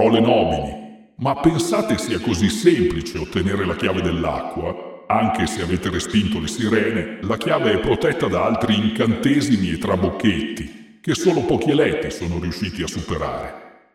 parole nobili. Ma pensate sia così semplice ottenere la chiave dell'acqua? Anche se avete respinto le sirene, la chiave è protetta da altri incantesimi e trabocchetti, che solo pochi eletti sono riusciti a superare.